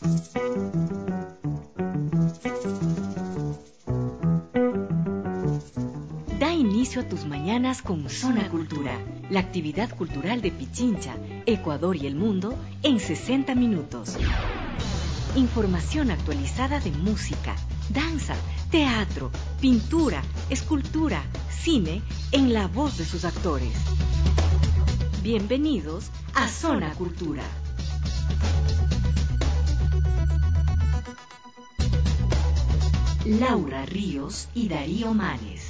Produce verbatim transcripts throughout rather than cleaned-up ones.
Da inicio a tus mañanas con Zona Cultura, la actividad cultural de Pichincha, Ecuador y el mundo en sesenta minutos. Información actualizada de música, danza, teatro, pintura, escultura, cine, en la voz de sus actores. Bienvenidos a Zona Cultura. Laura Ríos y Darío Manes.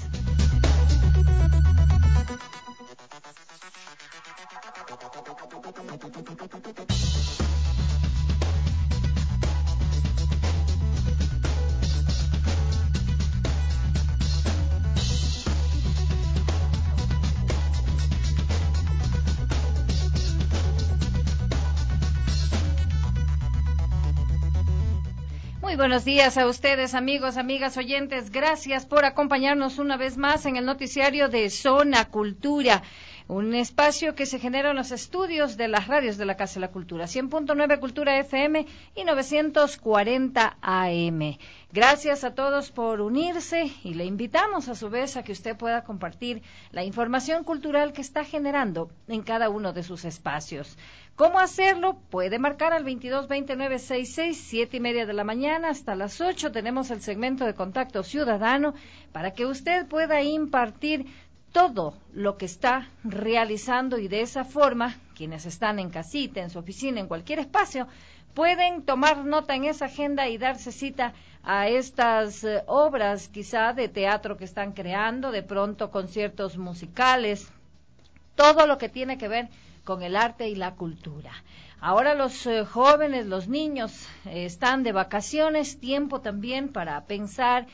Muy buenos días a ustedes, amigos, amigas, oyentes. Gracias por acompañarnos una vez más en el noticiario de Zona Cultura, un espacio que se genera en los estudios de las radios de la Casa de la Cultura, cien punto nueve Cultura F M y novecientos cuarenta A M. Gracias a todos por unirse y le invitamos a su vez a que usted pueda compartir la información cultural que está generando en cada uno de sus espacios. ¿Cómo hacerlo? Puede marcar al veintidós veintinueve sesenta y seis, siete y media de la mañana hasta las ocho. Tenemos el segmento de contacto ciudadano para que usted pueda impartir todo lo que está realizando y de esa forma, quienes están en casita, en su oficina, en cualquier espacio, pueden tomar nota en esa agenda y darse cita a estas eh, obras quizá de teatro que están creando, de pronto conciertos musicales, todo lo que tiene que ver con el arte y la cultura. Ahora los eh, jóvenes, los niños eh, están de vacaciones, tiempo también para pensar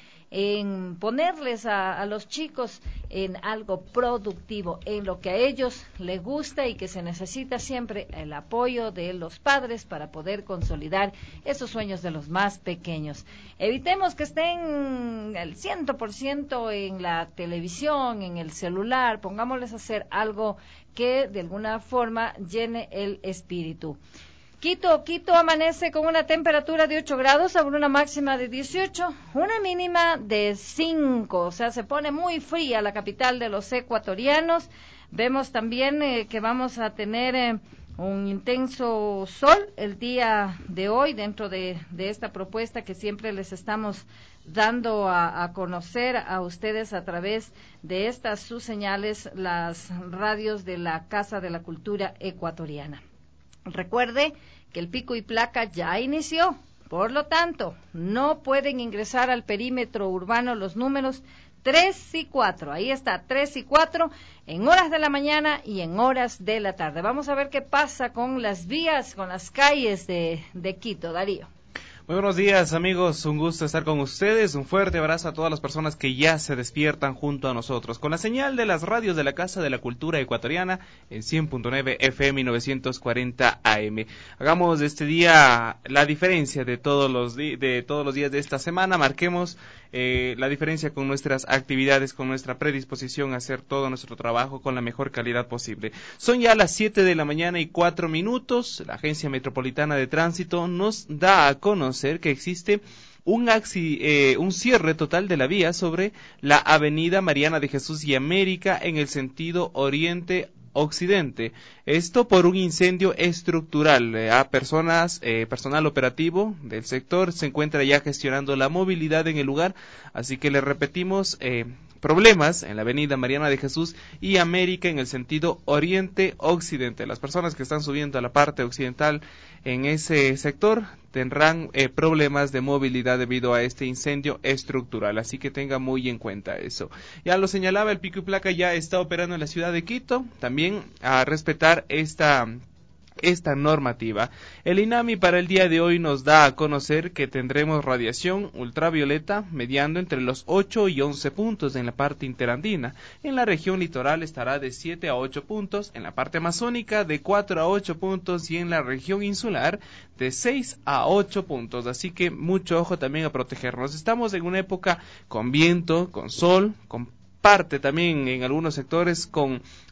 en ponerles a, a los chicos en algo productivo, en lo que a ellos les gusta y que se necesita siempre el apoyo de los padres para poder consolidar esos sueños de los más pequeños. Evitemos que estén al cien por ciento en la televisión, en el celular, pongámosles a hacer algo que de alguna forma llene el espíritu. Quito, Quito amanece con una temperatura de ocho grados, sobre una máxima de dieciocho, una mínima de cinco, o sea, se pone muy fría la capital de los ecuatorianos. Vemos también eh, que vamos a tener eh, un intenso sol el día de hoy dentro de, de esta propuesta que siempre les estamos dando a, a conocer a ustedes a través de estas sus señales, las radios de la Casa de la Cultura Ecuatoriana. Recuerde que el pico y placa ya inició, por lo tanto, no pueden ingresar al perímetro urbano los números tres y cuatro. Ahí está, tres y cuatro, en horas de la mañana y en horas de la tarde. Vamos a ver qué pasa con las vías, con las calles de, de Quito. Darío. Muy buenos días, amigos, un gusto estar con ustedes, un fuerte abrazo a todas las personas que ya se despiertan junto a nosotros, con la señal de las radios de la Casa de la Cultura Ecuatoriana en cien punto nueve F M y novecientos cuarenta A M. Hagamos de este día la diferencia de todos los, di- de todos los días de esta semana, marquemos eh, la diferencia con nuestras actividades, con nuestra predisposición a hacer todo nuestro trabajo con la mejor calidad posible. Son ya las siete de la mañana y cuatro minutos, la Agencia Metropolitana de Tránsito nos da a conocer que existe un, axi, eh, un cierre total de la vía sobre la avenida Mariana de Jesús y América en el sentido oriente-occidente. Esto por un incendio estructural. Eh, a personas, eh, personal operativo del sector se encuentra ya gestionando la movilidad en el lugar, así que le repetimos, eh, problemas en la avenida Mariana de Jesús y América en el sentido oriente-occidente. Las personas que están subiendo a la parte occidental en ese sector tendrán eh, problemas de movilidad debido a este incendio estructural, así que tenga muy en cuenta eso. Ya lo señalaba, el pico y placa ya está operando en la ciudad de Quito, también a respetar esta esta normativa. El INAMI para el día de hoy nos da a conocer que tendremos radiación ultravioleta mediando entre los ocho y once puntos en la parte interandina. En la región litoral estará de siete a ocho puntos, en la parte amazónica de cuatro a ocho puntos y en la región insular de seis a ocho puntos. Así que mucho ojo también a protegernos. Estamos en una época con viento, con sol, con parte también en algunos sectores con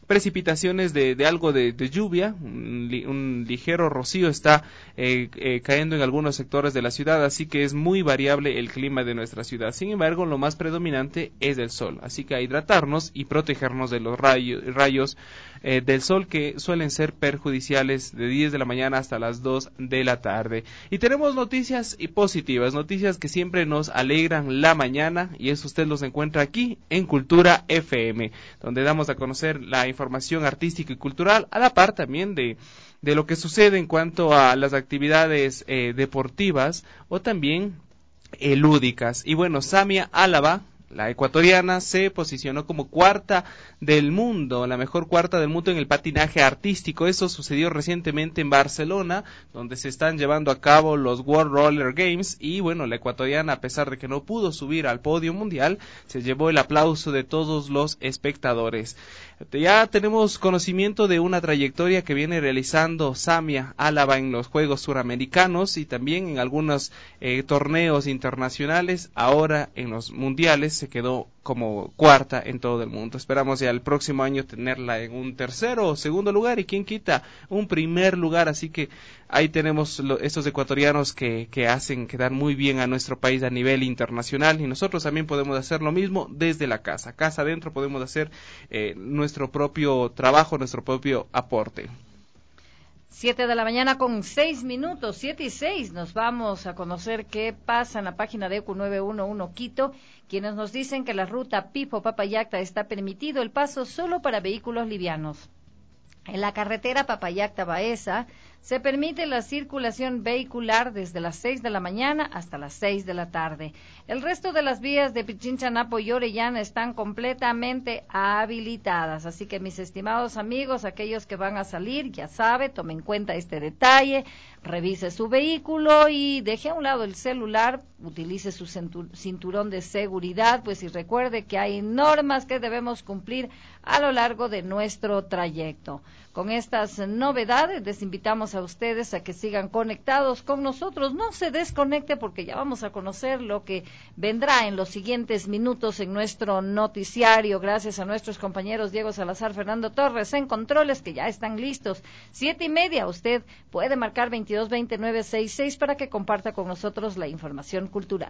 precipitaciones de, de algo de, de lluvia, un, li, un ligero rocío está eh, eh, cayendo en algunos sectores de la ciudad, así que es muy variable el clima de nuestra ciudad. Sin embargo, lo más predominante es el sol, así que a hidratarnos y protegernos de los rayos, rayos eh, del sol que suelen ser perjudiciales de diez de la mañana hasta las dos de la tarde. Y tenemos noticias y positivas, noticias que siempre nos alegran la mañana, y eso usted los encuentra aquí en Cultura F M, donde damos a conocer la información artística y cultural, a la par también de de lo que sucede en cuanto a las actividades eh, deportivas o también eh, lúdicas. Y bueno, Samia Álava, la ecuatoriana, se posicionó como cuarta del mundo, la mejor cuarta del mundo en el patinaje artístico. Eso sucedió recientemente en Barcelona, donde se están llevando a cabo los World Roller Games, y bueno, la ecuatoriana, a pesar de que no pudo subir al podio mundial, se llevó el aplauso de todos los espectadores. Ya tenemos conocimiento de una trayectoria que viene realizando Samia Álava en los Juegos Suramericanos y también en algunos eh, torneos internacionales. Ahora en los mundiales se quedó como cuarta en todo el mundo. Esperamos ya el próximo año tenerla en un tercero o segundo lugar, y quién quita un primer lugar. Así que ahí tenemos lo, estos ecuatorianos que, que hacen quedar muy bien a nuestro país a nivel internacional, y nosotros también podemos hacer lo mismo desde la casa. Casa adentro podemos hacer eh, nuestro propio trabajo, nuestro propio aporte. Siete de la mañana con seis minutos, siete y seis, nos vamos a conocer qué pasa en la página de E Q nueve uno uno Quito, quienes nos dicen que la ruta Pipo-Papayacta está permitido el paso solo para vehículos livianos. En la carretera Papayacta-Baeza se permite la circulación vehicular desde las seis de la mañana hasta las seis de la tarde. El resto de las vías de Pichincha, Napo y Orellana están completamente habilitadas. Así que, mis estimados amigos, aquellos que van a salir, ya sabe, tomen en cuenta este detalle, revise su vehículo y deje a un lado el celular, utilice su cinturón de seguridad, pues, y recuerde que hay normas que debemos cumplir a lo largo de nuestro trayecto. Con estas novedades les invitamos a ustedes a que sigan conectados con nosotros. No se desconecte, porque ya vamos a conocer lo que vendrá en los siguientes minutos en nuestro noticiario. Gracias a nuestros compañeros Diego Salazar, Fernando Torres en controles, que ya están listos. Siete y media, usted puede marcar veintidós veinte nueve sesenta y seis para que comparta con nosotros la información cultural.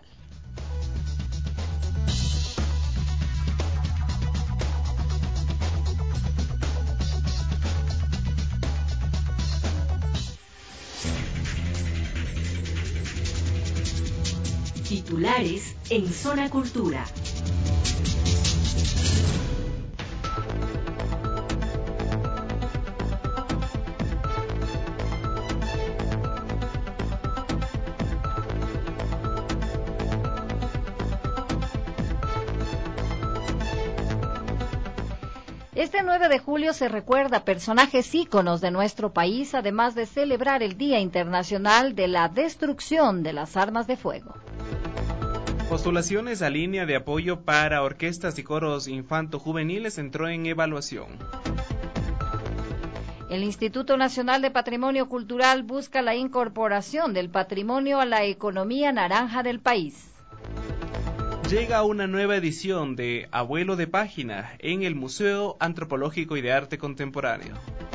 Titulares en Zona Cultura. Este nueve de julio se recuerda personajes íconos de nuestro país, además de celebrar el Día Internacional de la Destrucción de las Armas de Fuego. Postulaciones a línea de apoyo para orquestas y coros infanto-juveniles entró en evaluación. El Instituto Nacional de Patrimonio Cultural busca la incorporación del patrimonio a la economía naranja del país. Llega una nueva edición de Abuelo de Página en el Museo Antropológico y de Arte Contemporáneo.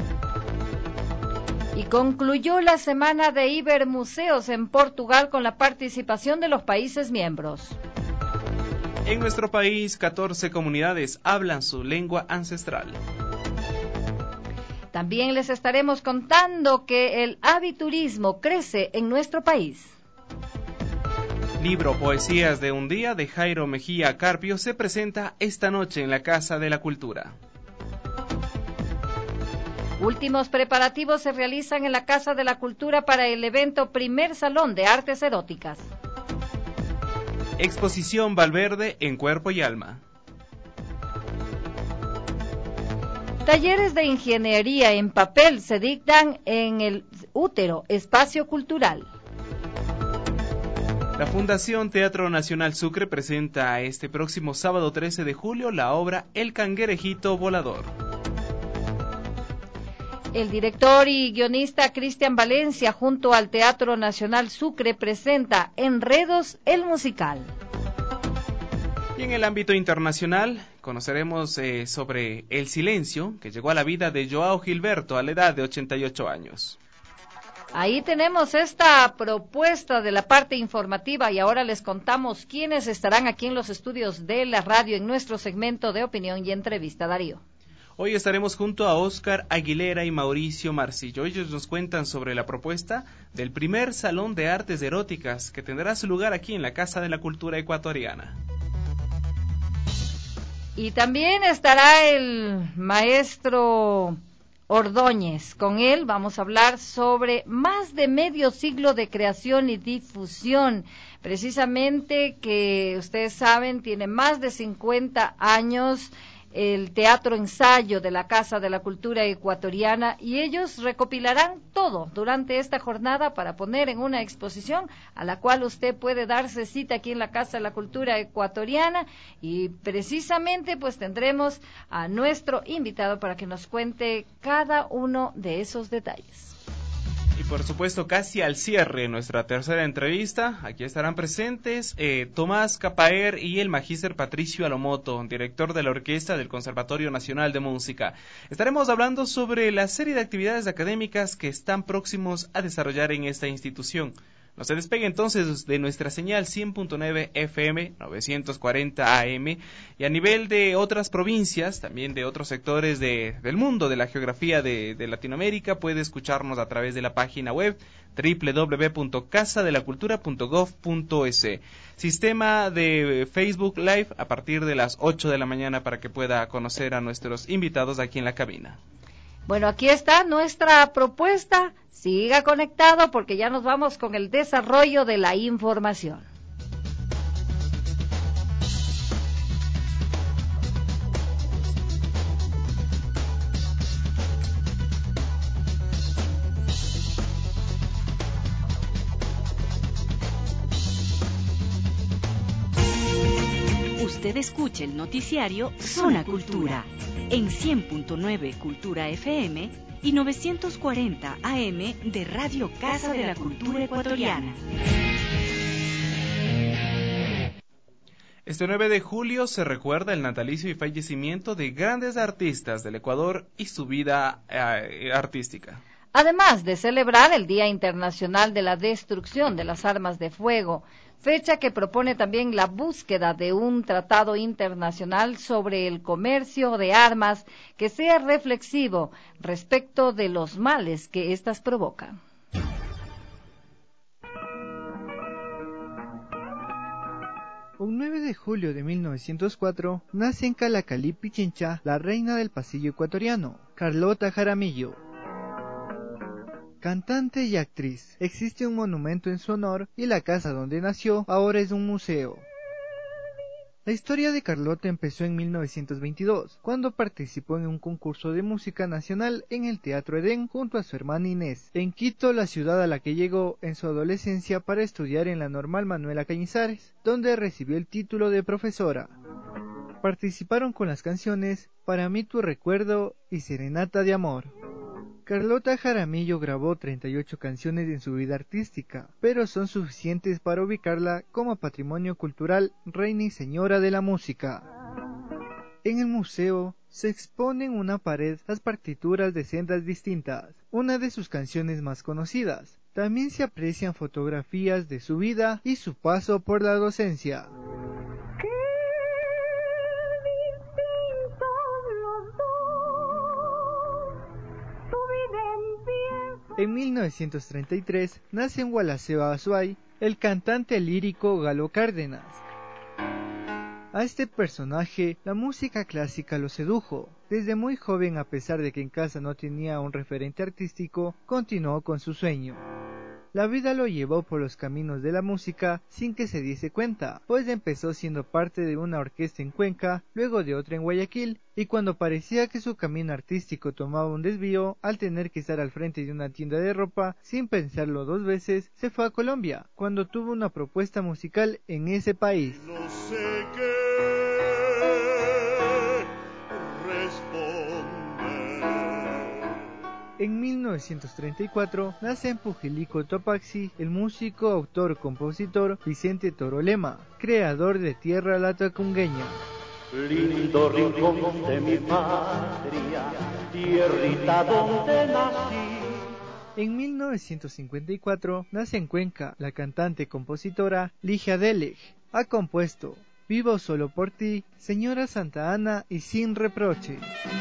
Y concluyó la semana de Ibermuseos en Portugal con la participación de los países miembros. En nuestro país, catorce comunidades hablan su lengua ancestral. También les estaremos contando que el aviturismo crece en nuestro país. Libro Poesías de un día de Jairo Mejía Carpio se presenta esta noche en la Casa de la Cultura. Últimos preparativos se realizan en la Casa de la Cultura para el evento Primer Salón de Artes Eróticas. Exposición Valverde en Cuerpo y Alma. Talleres de ingeniería en papel se dictan en el Útero, Espacio Cultural. La Fundación Teatro Nacional Sucre presenta este próximo sábado trece de julio la obra El Canguerejito Volador. El director y guionista Cristian Valencia, junto al Teatro Nacional Sucre, presenta Enredos, el musical. Y en el ámbito internacional conoceremos eh, sobre el silencio que llegó a la vida de Joao Gilberto a la edad de ochenta y ocho años. Ahí tenemos esta propuesta de la parte informativa y ahora les contamos quiénes estarán aquí en los estudios de la radio en nuestro segmento de opinión y entrevista. Darío. Hoy estaremos junto a Óscar Aguilera y Mauricio Marcillo. Ellos nos cuentan sobre la propuesta del primer Salón de Artes Eróticas que tendrá su lugar aquí en la Casa de la Cultura Ecuatoriana. Y también estará el maestro Ordóñez. Con él vamos a hablar sobre más de medio siglo de creación y difusión. Precisamente que ustedes saben, tiene más de cincuenta años el Teatro Ensayo de la Casa de la Cultura Ecuatoriana y ellos recopilarán todo durante esta jornada para poner en una exposición a la cual usted puede darse cita aquí en la Casa de la Cultura Ecuatoriana y precisamente pues tendremos a nuestro invitado para que nos cuente cada uno de esos detalles. Y por supuesto, casi al cierre de nuestra tercera entrevista, aquí estarán presentes eh, Tomás Capaer y el magíster Patricio Alomoto, director de la Orquesta del Conservatorio Nacional de Música. Estaremos hablando sobre la serie de actividades académicas que están próximos a desarrollar en esta institución. No se despegue entonces de nuestra señal cien punto nueve F M, novecientos cuarenta A M, y a nivel de otras provincias, también de otros sectores de, del mundo, de la geografía de, de Latinoamérica, puede escucharnos a través de la página web doble u doble u doble u punto casa de la cultura punto gov punto es. Sistema de Facebook Live a partir de las ocho de la mañana para que pueda conocer a nuestros invitados aquí en la cabina. Bueno, aquí está nuestra propuesta. Siga conectado porque ya nos vamos con el desarrollo de la información. Usted escucha el noticiario Zona Cultura en cien punto nueve Cultura F M y novecientos cuarenta A M de Radio Casa de la Cultura Ecuatoriana. Este nueve de julio se recuerda el natalicio y fallecimiento de grandes artistas del Ecuador y su vida eh, artística. Además de celebrar el Día Internacional de la Destrucción de las Armas de Fuego, fecha que propone también la búsqueda de un tratado internacional sobre el comercio de armas que sea reflexivo respecto de los males que éstas provocan. Un nueve de julio de mil novecientos cuatro nace en Calacalí, Pichincha, la reina del pasillo ecuatoriano, Carlota Jaramillo. Cantante y actriz, existe un monumento en su honor y la casa donde nació ahora es un museo. La historia de Carlota empezó en mil novecientos veintidós, cuando participó en un concurso de música nacional en el Teatro Edén junto a su hermana Inés, en Quito, la ciudad a la que llegó en su adolescencia para estudiar en la Normal Manuela Cañizares, donde recibió el título de profesora. Participaron con las canciones Para mí tu recuerdo y Serenata de amor. Carlota Jaramillo grabó treinta y ocho canciones en su vida artística, pero son suficientes para ubicarla como patrimonio cultural, reina y señora de la música. En el museo se exponen en una pared las partituras de sendas distintas, una de sus canciones más conocidas. También se aprecian fotografías de su vida y su paso por la docencia. En mil novecientos treinta y tres nace en Gualaceo, Azuay, el cantante lírico Galo Cárdenas. A este personaje la música clásica lo sedujo. Desde muy joven, a pesar de que en casa no tenía un referente artístico, continuó con su sueño. La vida lo llevó por los caminos de la música sin que se diese cuenta, pues empezó siendo parte de una orquesta en Cuenca, luego de otra en Guayaquil, y cuando parecía que su camino artístico tomaba un desvío, al tener que estar al frente de una tienda de ropa, sin pensarlo dos veces, se fue a Colombia, cuando tuvo una propuesta musical en ese país. No sé qué responder. En mil novecientos treinta y cuatro nace en Pujilico, Topaxi, el músico, autor, compositor Vicente Torolema, creador de Tierra Latacungueña. Lindo rincón de mi patria, tierrita donde nací. En mil novecientos cincuenta y cuatro nace en Cuenca la cantante compositora Ligia Delej. Ha compuesto Vivo solo por ti, Señora Santa Ana y Sin reproche.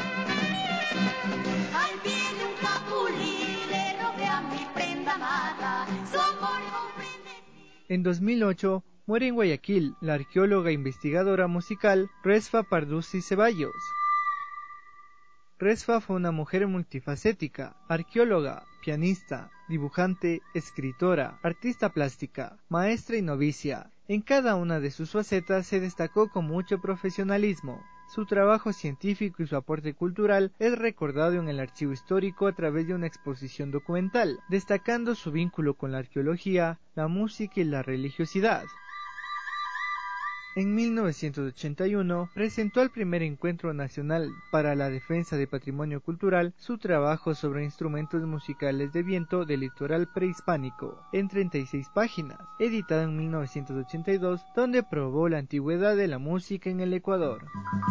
En dos mil ocho muere en Guayaquil la arqueóloga e investigadora musical Resfa Parduzzi Ceballos. Resfa fue una mujer multifacética, arqueóloga, pianista, dibujante, escritora, artista plástica, maestra y novicia. En cada una de sus facetas se destacó con mucho profesionalismo. Su trabajo científico y su aporte cultural es recordado en el archivo histórico a través de una exposición documental, destacando su vínculo con la arqueología, la música y la religiosidad. En mil novecientos ochenta y uno presentó al primer Encuentro Nacional para la Defensa de Patrimonio Cultural su trabajo sobre instrumentos musicales de viento del litoral prehispánico, en treinta y seis páginas, editado en mil novecientos ochenta y dos, donde probó la antigüedad de la música en el Ecuador.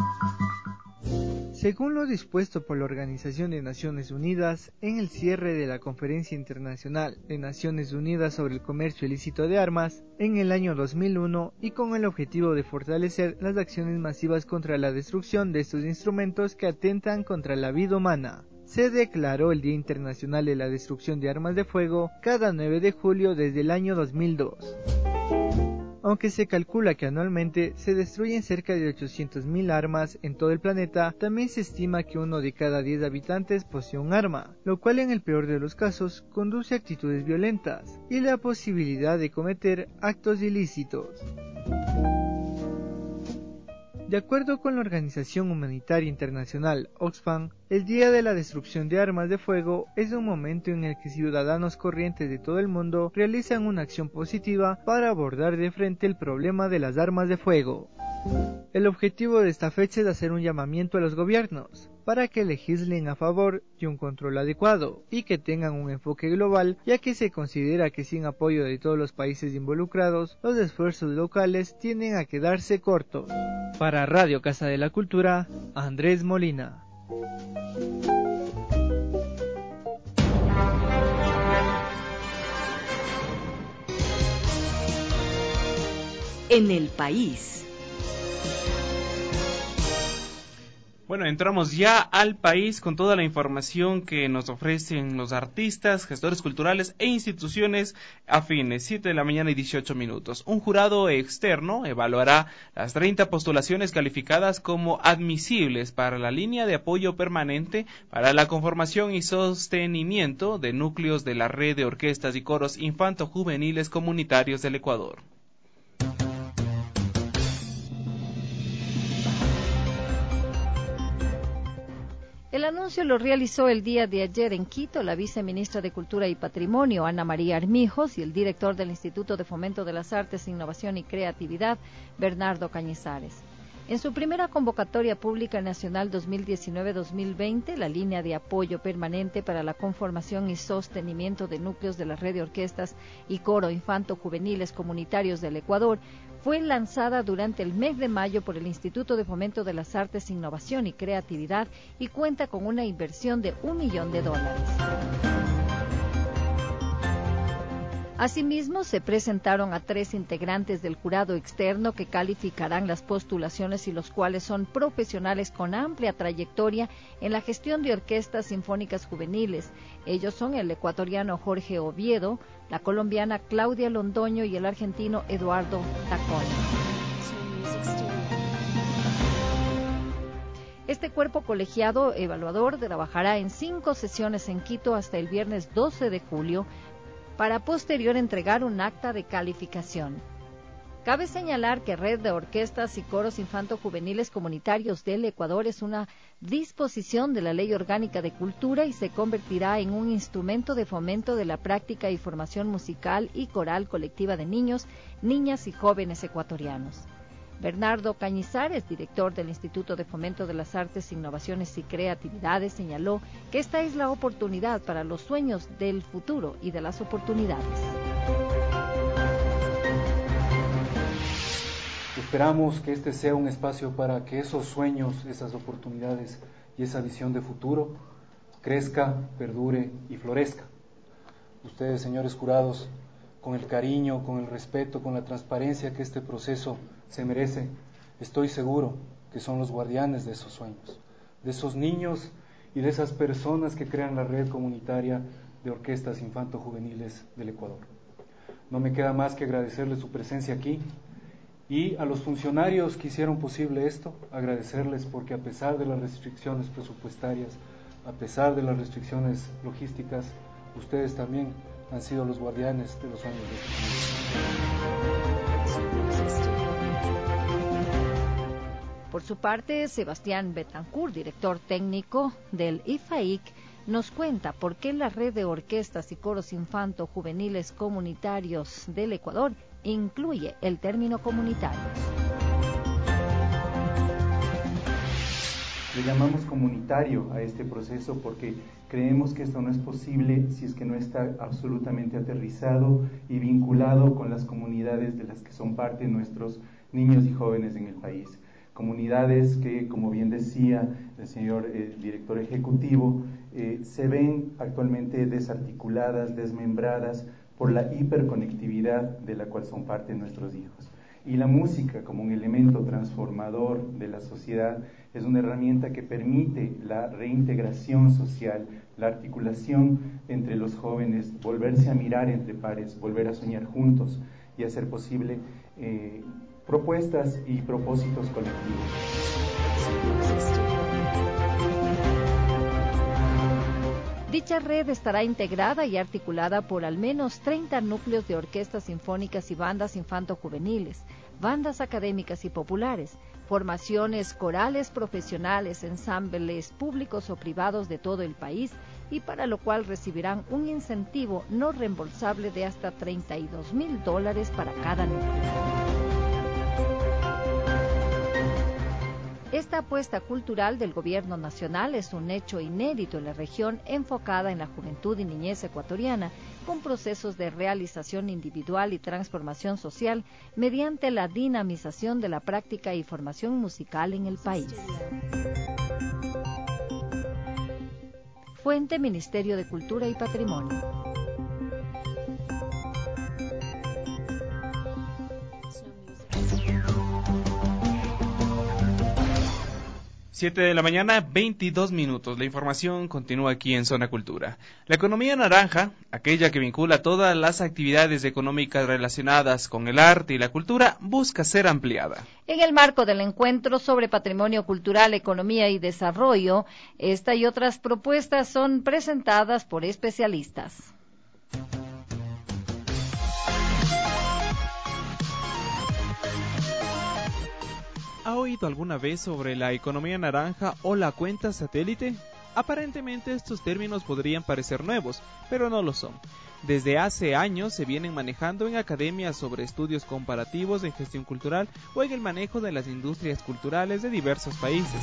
Según lo dispuesto por la Organización de Naciones Unidas, en el cierre de la Conferencia Internacional de Naciones Unidas sobre el Comercio Ilícito de Armas, en el año dos mil uno, y con el objetivo de fortalecer las acciones masivas contra la destrucción de estos instrumentos que atentan contra la vida humana, se declaró el Día Internacional de la Destrucción de Armas de Fuego cada nueve de julio desde el año dos mil dos. Aunque se calcula que anualmente se destruyen cerca de ochocientas mil armas en todo el planeta, también se estima que uno de cada diez habitantes posee un arma, lo cual en el peor de los casos conduce a actitudes violentas y la posibilidad de cometer actos ilícitos. De acuerdo con la Organización Humanitaria Internacional Oxfam, el Día de la Destrucción de Armas de Fuego es un momento en el que ciudadanos corrientes de todo el mundo realizan una acción positiva para abordar de frente el problema de las armas de fuego. El objetivo de esta fecha es hacer un llamamiento a los gobiernos para que legislen a favor de un control adecuado y que tengan un enfoque global, ya que se considera que sin apoyo de todos los países involucrados, los esfuerzos locales tienden a quedarse cortos. Para Radio Casa de la Cultura, Andrés Molina. En el país. Bueno, entramos ya al país con toda la información que nos ofrecen los artistas, gestores culturales e instituciones afines. siete de la mañana y dieciocho minutos. Un jurado externo evaluará las treinta postulaciones calificadas como admisibles para la línea de apoyo permanente para la conformación y sostenimiento de núcleos de la red de orquestas y coros infanto-juveniles comunitarios del Ecuador. El anuncio lo realizó el día de ayer en Quito la viceministra de Cultura y Patrimonio, Ana María Armijos, y el director del Instituto de Fomento de las Artes, Innovación y Creatividad, Bernardo Cañizares. En su primera convocatoria pública nacional dos mil diecinueve dos mil veinte, la línea de apoyo permanente para la conformación y sostenimiento de núcleos de la red de orquestas y coro infanto-juveniles comunitarios del Ecuador fue lanzada durante el mes de mayo por el Instituto de Fomento de las Artes, Innovación y Creatividad y cuenta con una inversión de un millón de dólares. Asimismo, se presentaron a tres integrantes del jurado externo que calificarán las postulaciones y los cuales son profesionales con amplia trayectoria en la gestión de orquestas sinfónicas juveniles. Ellos son el ecuatoriano Jorge Oviedo, la colombiana Claudia Londoño y el argentino Eduardo Tacón. Este cuerpo colegiado evaluador trabajará en cinco sesiones en Quito hasta el viernes doce de julio, para posterior entregar un acta de calificación. Cabe señalar que Red de Orquestas y Coros Infanto-Juveniles Comunitarios del Ecuador es una disposición de la Ley Orgánica de Cultura y se convertirá en un instrumento de fomento de la práctica y formación musical y coral colectiva de niños, niñas y jóvenes ecuatorianos. Bernardo Cañizares, director del Instituto de Fomento de las Artes, Innovaciones y Creatividades, señaló que esta es la oportunidad para los sueños del futuro y de las oportunidades. Esperamos que este sea un espacio para que esos sueños, esas oportunidades y esa visión de futuro crezca, perdure y florezca. Ustedes, señores jurados, con el cariño, con el respeto, con la transparencia que este proceso se merece, estoy seguro que son los guardianes de esos sueños, de esos niños y de esas personas que crean la red comunitaria de orquestas infanto-juveniles del Ecuador. No me queda más que agradecerles su presencia aquí y a los funcionarios que hicieron posible esto, agradecerles porque a pesar de las restricciones presupuestarias, a pesar de las restricciones logísticas, ustedes también han sido los guardianes de los sueños de este país. Por su parte, Sebastián Betancourt, director técnico del I F A I C, nos cuenta por qué la red de orquestas y coros infanto-juveniles comunitarios del Ecuador incluye el término comunitarios. Le llamamos comunitario a este proceso porque creemos que esto no es posible si es que no está absolutamente aterrizado y vinculado con las comunidades de las que son parte nuestros niños y jóvenes en el país. Comunidades que, como bien decía el señor eh, director ejecutivo, eh, se ven actualmente desarticuladas, desmembradas por la hiperconectividad de la cual son parte nuestros hijos. Y la música, como un elemento transformador de la sociedad, es una herramienta que permite la reintegración social, la articulación entre los jóvenes, volverse a mirar entre pares, volver a soñar juntos y hacer posible eh, propuestas y propósitos colectivos. Dicha red estará integrada y articulada por al menos treinta núcleos de orquestas sinfónicas y bandas infanto-juveniles, bandas académicas y populares, formaciones corales profesionales, ensambles públicos o privados de todo el país, y para lo cual recibirán un incentivo no reembolsable de hasta treinta y dos mil dólares para cada núcleo. Esta apuesta cultural del gobierno nacional es un hecho inédito en la región, enfocada en la juventud y niñez ecuatoriana, con procesos de realización individual y transformación social mediante la dinamización de la práctica y formación musical en el país. Fuente: Ministerio de Cultura y Patrimonio. siete de la mañana, veintidós minutos. La información continúa aquí en Zona Cultura. La economía naranja, aquella que vincula todas las actividades económicas relacionadas con el arte y la cultura, busca ser ampliada. En el marco del encuentro sobre patrimonio cultural, economía y desarrollo, esta y otras propuestas son presentadas por especialistas. ¿Ha oído alguna vez sobre la economía naranja o la cuenta satélite? Aparentemente estos términos podrían parecer nuevos, pero no lo son. Desde hace años se vienen manejando en academias sobre estudios comparativos en gestión cultural o en el manejo de las industrias culturales de diversos países.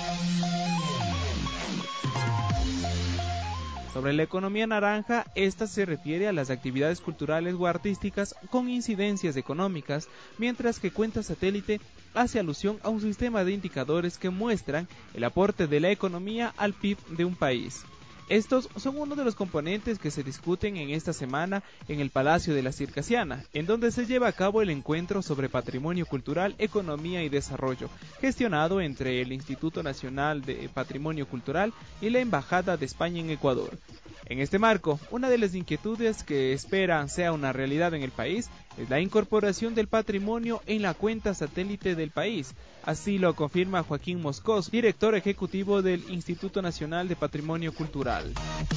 Sobre la economía naranja, esta se refiere a las actividades culturales o artísticas con incidencias económicas, mientras que cuenta satélite hace alusión a un sistema de indicadores que muestran el aporte de la economía al P I B de un país. Estos son uno de los componentes que se discuten en esta semana en el Palacio de la Circasiana, en donde se lleva a cabo el encuentro sobre patrimonio cultural, economía y desarrollo, gestionado entre el Instituto Nacional de Patrimonio Cultural y la Embajada de España en Ecuador. En este marco, una de las inquietudes que esperan sea una realidad en el país es la incorporación del patrimonio en la cuenta satélite del país. Así lo confirma Joaquín Moscos, director ejecutivo del Instituto Nacional de Patrimonio Cultural.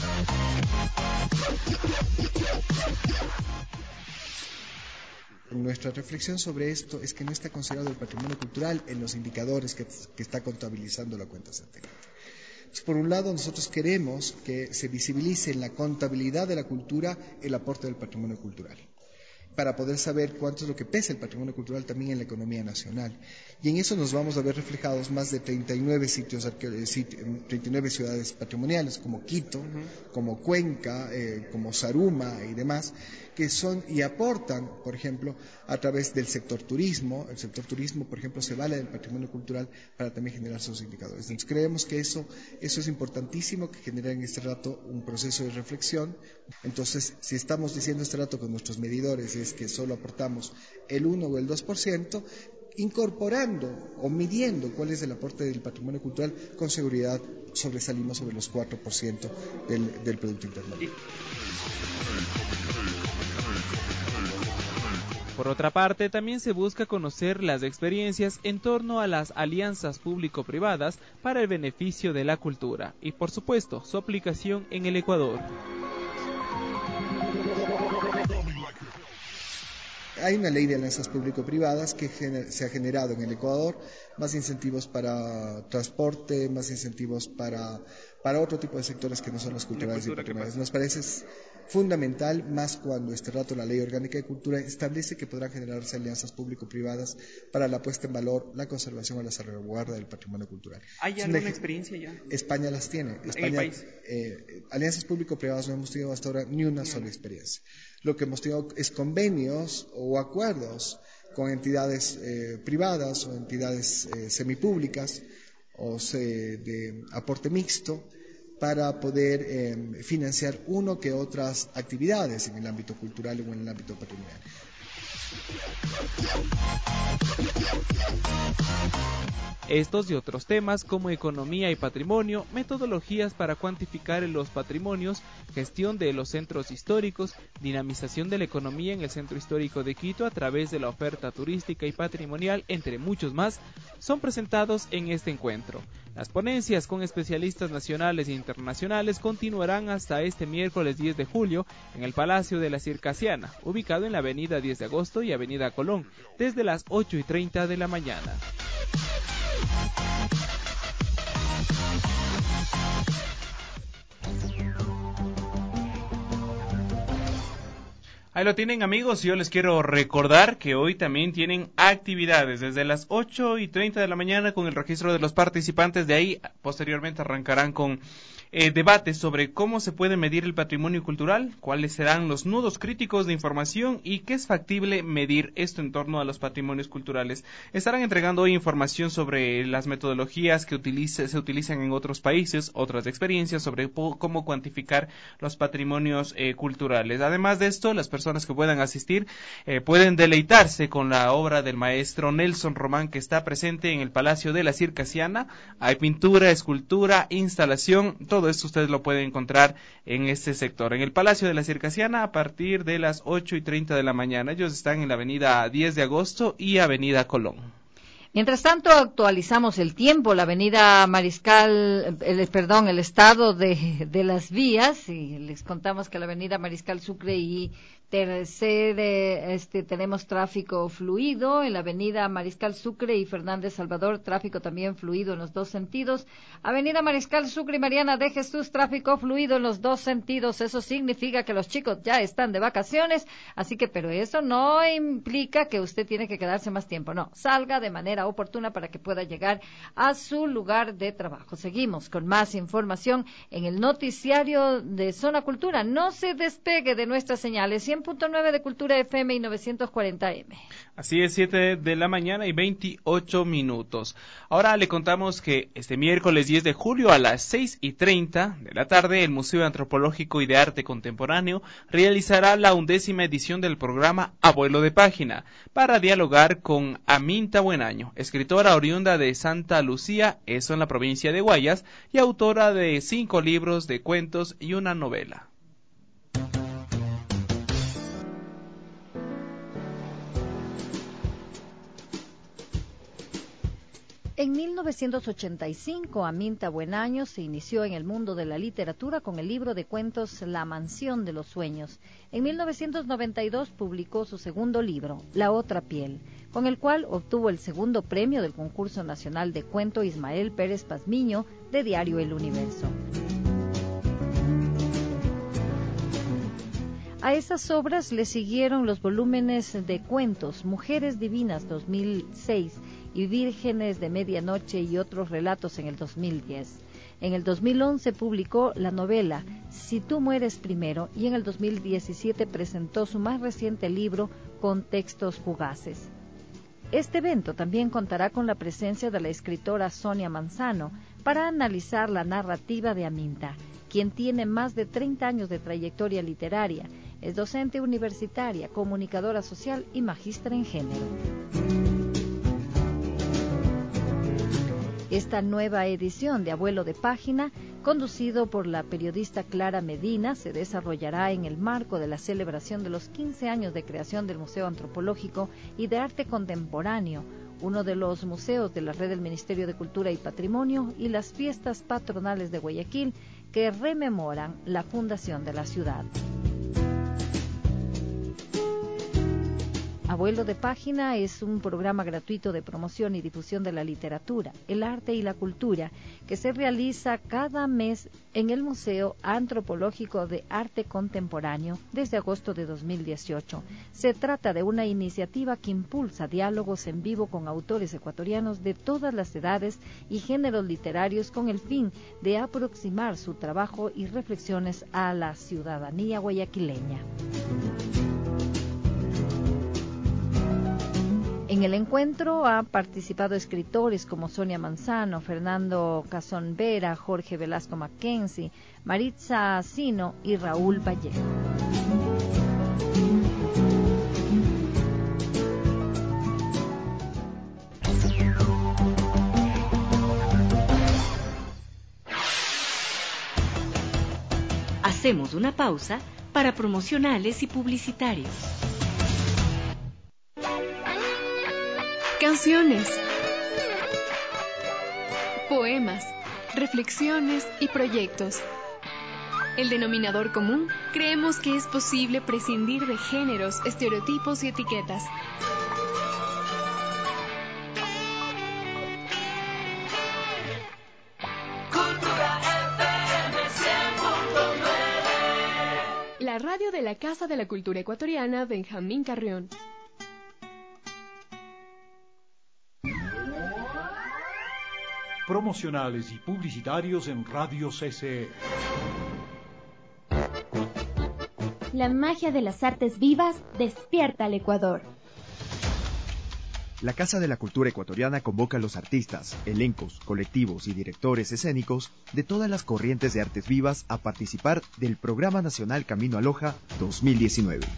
Nuestra reflexión sobre esto es que no está considerado el patrimonio cultural en los indicadores que, que está contabilizando la cuenta satélite. Entonces, por un lado, nosotros queremos que se visibilice en la contabilidad de la cultura el aporte del patrimonio cultural. para poder saber cuánto es lo que pesa el patrimonio cultural también en la economía nacional. Y en eso nos vamos a ver reflejados más de treinta y nueve sitios, treinta y nueve ciudades patrimoniales, como Quito, uh-huh. como Cuenca, eh, como Zaruma y demás, que son y aportan, por ejemplo, a través del sector turismo. El sector turismo, por ejemplo, se vale del patrimonio cultural para también generar sus indicadores. Entonces creemos que eso, eso es importantísimo, que genera en este rato un proceso de reflexión. Entonces, si estamos diciendo este rato con nuestros medidores es que solo aportamos el uno o el dos por ciento, incorporando o midiendo cuál es el aporte del patrimonio cultural, con seguridad sobresalimos sobre los cuatro por ciento del, del Producto Interno Bruto. Por otra parte, también se busca conocer las experiencias en torno a las alianzas público-privadas para el beneficio de la cultura y, por supuesto, su aplicación en el Ecuador. Hay una ley de alianzas público-privadas que se ha generado en el Ecuador, más incentivos para transporte, más incentivos para, para otro tipo de sectores que no son los culturales y patrimoniales. Nos parece fundamental, más cuando este rato la Ley Orgánica de Cultura establece que podrán generarse alianzas público-privadas para la puesta en valor, la conservación o la salvaguarda del patrimonio cultural. ¿Hay alguna de, experiencia ya? España las tiene. España, ¿en el país? Eh, alianzas público-privadas no hemos tenido hasta ahora ni una no. sola experiencia. Lo que hemos tenido es convenios o acuerdos con entidades eh, privadas o entidades eh, semipúblicas o se, de aporte mixto para poder eh, financiar uno que otras actividades en el ámbito cultural o en el ámbito patrimonial. Estos y otros temas como economía y patrimonio, metodologías para cuantificar los patrimonios, gestión de los centros históricos, dinamización de la economía en el centro histórico de Quito a través de la oferta turística y patrimonial, entre muchos más, son presentados en este encuentro. Las ponencias con especialistas nacionales e internacionales continuarán hasta este miércoles diez de julio en el Palacio de la Circasiana, ubicado en la avenida diez de agosto y avenida Colón, desde las ocho y treinta de la mañana. Ahí lo tienen, amigos, y yo les quiero recordar que hoy también tienen actividades desde las ocho y treinta de la mañana con el registro de los participantes. De ahí posteriormente arrancarán con eh, debates sobre cómo se puede medir el patrimonio cultural, cuáles serán los nudos críticos de información y qué es factible medir esto en torno a los patrimonios culturales. Estarán entregando hoy información sobre las metodologías que utilice, se utilizan en otros países, otras experiencias sobre cómo cuantificar los patrimonios eh, culturales. Además de esto, las personas que puedan asistir eh, pueden deleitarse con la obra del maestro Nelson Román, que está presente en el Palacio de la Circasiana. Hay pintura, escultura, instalación, todo esto ustedes lo pueden encontrar en este sector, en el Palacio de la Circasiana, a partir de las ocho y treinta de la mañana. Ellos están en la avenida diez de agosto y avenida Colón. Mientras tanto, actualizamos el tiempo, la avenida Mariscal, el, perdón, el estado de, de las vías, y les contamos que la avenida Mariscal Sucre y Tercer, este, tenemos tráfico fluido, en la avenida Mariscal Sucre y Fernández Salvador, tráfico también fluido en los dos sentidos. Avenida Mariscal Sucre y Mariana de Jesús, tráfico fluido en los dos sentidos. Eso significa que los chicos ya están de vacaciones, así que, pero eso no implica que usted tiene que quedarse más tiempo, no, salga de manera oportuna para que pueda llegar a su lugar de trabajo. Seguimos con más información en el noticiario de Zona Cultura. No se despegue de nuestras señales, cien punto nueve de Cultura F M y novecientos cuarenta M. Así es, siete de la mañana y veintiocho minutos. Ahora le contamos que este miércoles diez de julio a las seis y treinta de la tarde, el Museo Antropológico y de Arte Contemporáneo realizará la undécima edición del programa Abuelo de Página, para dialogar con Aminta Buenaño, escritora oriunda de Santa Lucía, eso en la provincia de Guayas, y autora de cinco libros de cuentos y una novela. En mil novecientos ochenta y cinco, Aminta Buenaño se inició en el mundo de la literatura con el libro de cuentos La Mansión de los Sueños. En mil novecientos noventa y dos publicó su segundo libro, La Otra Piel, con el cual obtuvo el segundo premio del Concurso Nacional de Cuento Ismael Pérez Pazmiño de Diario El Universo. A esas obras le siguieron los volúmenes de cuentos Mujeres Divinas dos mil seis y Vírgenes de Medianoche y otros relatos en el dos mil diez. En el dos mil once publicó la novela Si tú mueres primero y en el dos mil diecisiete presentó su más reciente libro Con textos fugaces. Este evento también contará con la presencia de la escritora Sonia Manzano para analizar la narrativa de Aminta, quien tiene más de treinta años de trayectoria literaria, es docente universitaria, comunicadora social y magistra en género. Esta nueva edición de Abuelo de Página, conducido por la periodista Clara Medina, se desarrollará en el marco de la celebración de los quince años de creación del Museo Antropológico y de Arte Contemporáneo, uno de los museos de la red del Ministerio de Cultura y Patrimonio, y las fiestas patronales de Guayaquil, que rememoran la fundación de la ciudad. Abuelo de Página es un programa gratuito de promoción y difusión de la literatura, el arte y la cultura que se realiza cada mes en el Museo Antropológico de Arte Contemporáneo desde agosto de dos mil dieciocho. Se trata de una iniciativa que impulsa diálogos en vivo con autores ecuatorianos de todas las edades y géneros literarios con el fin de aproximar su trabajo y reflexiones a la ciudadanía guayaquileña. En el encuentro han participado escritores como Sonia Manzano, Fernando Cazón Vera, Jorge Velasco Mackenzie, Maritza Sino y Raúl Vallejo. Hacemos una pausa para promocionales y publicitarios. Canciones, poemas, reflexiones y proyectos. El denominador común, creemos que es posible prescindir de géneros, estereotipos y etiquetas. Cultura F M cien punto nueve. La radio de la Casa de la Cultura Ecuatoriana Benjamín Carrión. Promocionales y publicitarios en Radio C C E. La magia de las artes vivas despierta al Ecuador. La Casa de la Cultura Ecuatoriana convoca a los artistas, elencos, colectivos y directores escénicos de todas las corrientes de artes vivas a participar del Programa Nacional Camino a Loja dos mil diecinueve.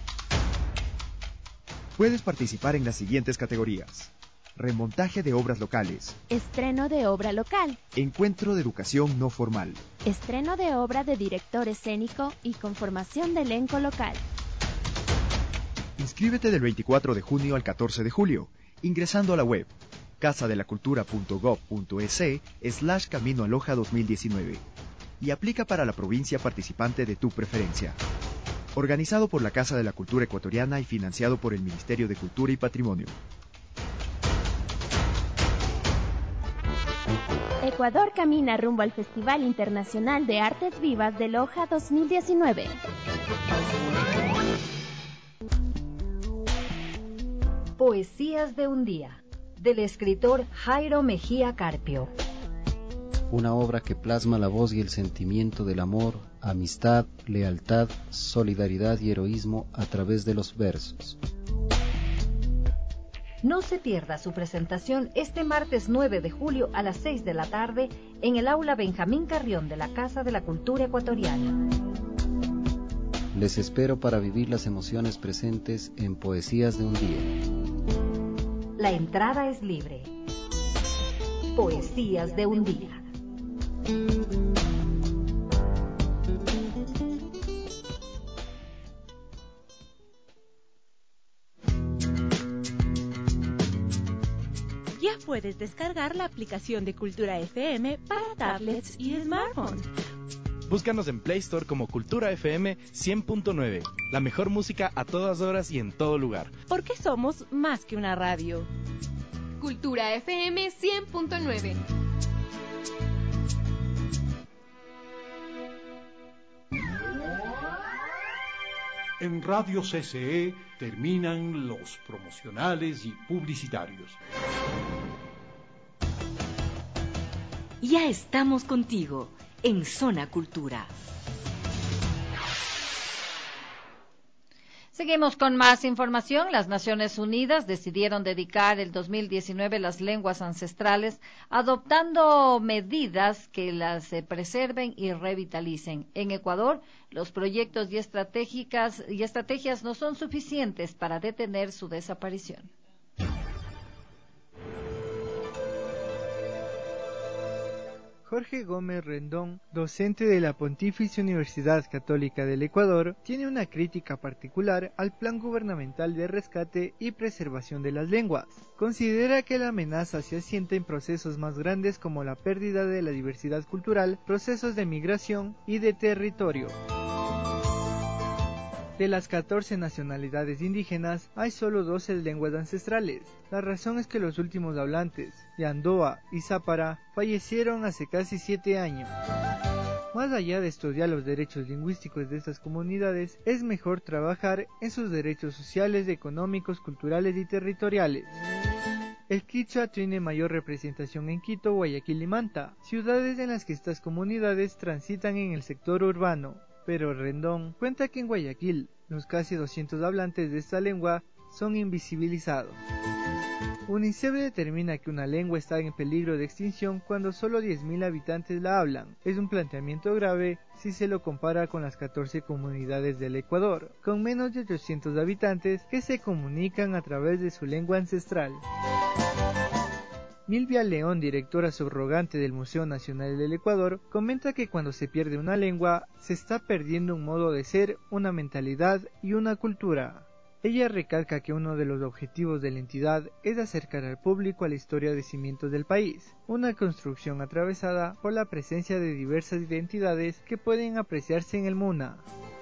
Puedes participar en las siguientes categorías: remontaje de obras locales, estreno de obra local, encuentro de educación no formal, estreno de obra de director escénico y conformación de elenco local. Inscríbete del veinticuatro de junio al catorce de julio, ingresando a la web casadelacultura.gov.es slash Camino a Loja dos mil diecinueve y aplica para la provincia participante de tu preferencia. Organizado por la Casa de la Cultura Ecuatoriana y financiado por el Ministerio de Cultura y Patrimonio. Ecuador camina rumbo al Festival Internacional de Artes Vivas de Loja dos mil diecinueve. Poesías de un día, del escritor Jairo Mejía Carpio. Una obra que plasma la voz y el sentimiento del amor, amistad, lealtad, solidaridad y heroísmo a través de los versos. No se pierda su presentación este martes nueve de julio a las seis de la tarde en el aula Benjamín Carrión de la Casa de la Cultura Ecuatoriana. Les espero para vivir las emociones presentes en Poesías de un día. La entrada es libre. Poesías de un día. Ya puedes descargar la aplicación de Cultura F M para tablets y smartphones. Búscanos en Play Store como Cultura F M cien punto nueve. La mejor música a todas horas y en todo lugar. Porque somos más que una radio. Cultura F M cien punto nueve. En Radio C C E terminan los promocionales y publicitarios. Ya estamos contigo en Zona Cultura. Seguimos con más información. Las Naciones Unidas decidieron dedicar el dos mil diecinueve a las lenguas ancestrales, adoptando medidas que las eh, preserven y revitalicen. En Ecuador, los proyectos y, estratégicas, y estrategias no son suficientes para detener su desaparición. Jorge Gómez Rendón, docente de la Pontificia Universidad Católica del Ecuador, tiene una crítica particular al Plan Gubernamental de Rescate y Preservación de las Lenguas. Considera que la amenaza se asienta en procesos más grandes como la pérdida de la diversidad cultural, procesos de migración y de territorio. De las catorce nacionalidades indígenas, hay solo doce lenguas ancestrales. La razón es que los últimos hablantes, Yandoa y Zápara, fallecieron hace casi siete años. Más allá de estudiar los derechos lingüísticos de estas comunidades, es mejor trabajar en sus derechos sociales, económicos, culturales y territoriales. El quichua tiene mayor representación en Quito, Guayaquil y Manta, ciudades en las que estas comunidades transitan en el sector urbano. Pero Rendón cuenta que en Guayaquil, los casi doscientos hablantes de esta lengua son invisibilizados. UNICEF determina que una lengua está en peligro de extinción cuando solo diez mil habitantes la hablan. Es un planteamiento grave si se lo compara con las catorce comunidades del Ecuador, con menos de ochocientos habitantes que se comunican a través de su lengua ancestral. Milvia León, directora subrogante del Museo Nacional del Ecuador, comenta que cuando se pierde una lengua, se está perdiendo un modo de ser, una mentalidad y una cultura. Ella recalca que uno de los objetivos de la entidad es acercar al público a la historia de cimientos del país, una construcción atravesada por la presencia de diversas identidades que pueden apreciarse en el MUNA.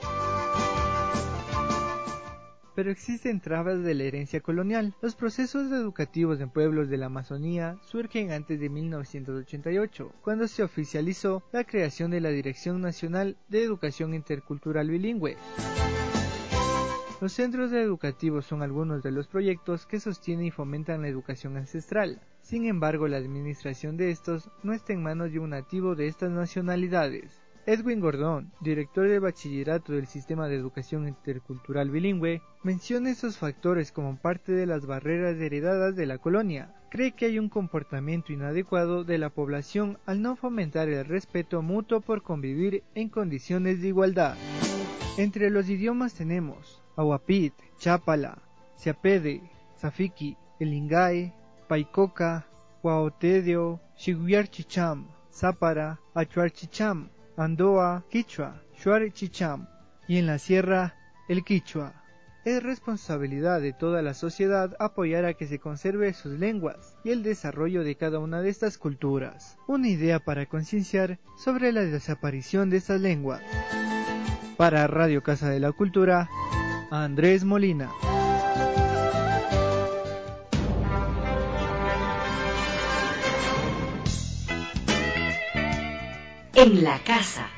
Pero existen trabas de la herencia colonial. Los procesos educativos en pueblos de la Amazonía surgen antes de mil novecientos ochenta y ocho, cuando se oficializó la creación de la Dirección Nacional de Educación Intercultural Bilingüe. Los centros educativos son algunos de los proyectos que sostienen y fomentan la educación ancestral. Sin embargo, la administración de estos no está en manos de un nativo de estas nacionalidades. Edwin Gordón, director de bachillerato del Sistema de Educación Intercultural Bilingüe, menciona esos factores como parte de las barreras heredadas de la colonia. Cree que hay un comportamiento inadecuado de la población al no fomentar el respeto mutuo por convivir en condiciones de igualdad. Entre los idiomas tenemos Ahuapit, Chápala, Siapede, Safiki, Elingae, Paicoca, Huaotedio, Xiguiarchicham, Zápara, Achuarchicham, Andoa, Quichua, Shuar-Chicham, y en la sierra, el Quichua. Es responsabilidad de toda la sociedad apoyar a que se conserve sus lenguas y el desarrollo de cada una de estas culturas. Una idea para concienciar sobre la desaparición de estas lenguas. Para Radio Casa de la Cultura, Andrés Molina. En la casa.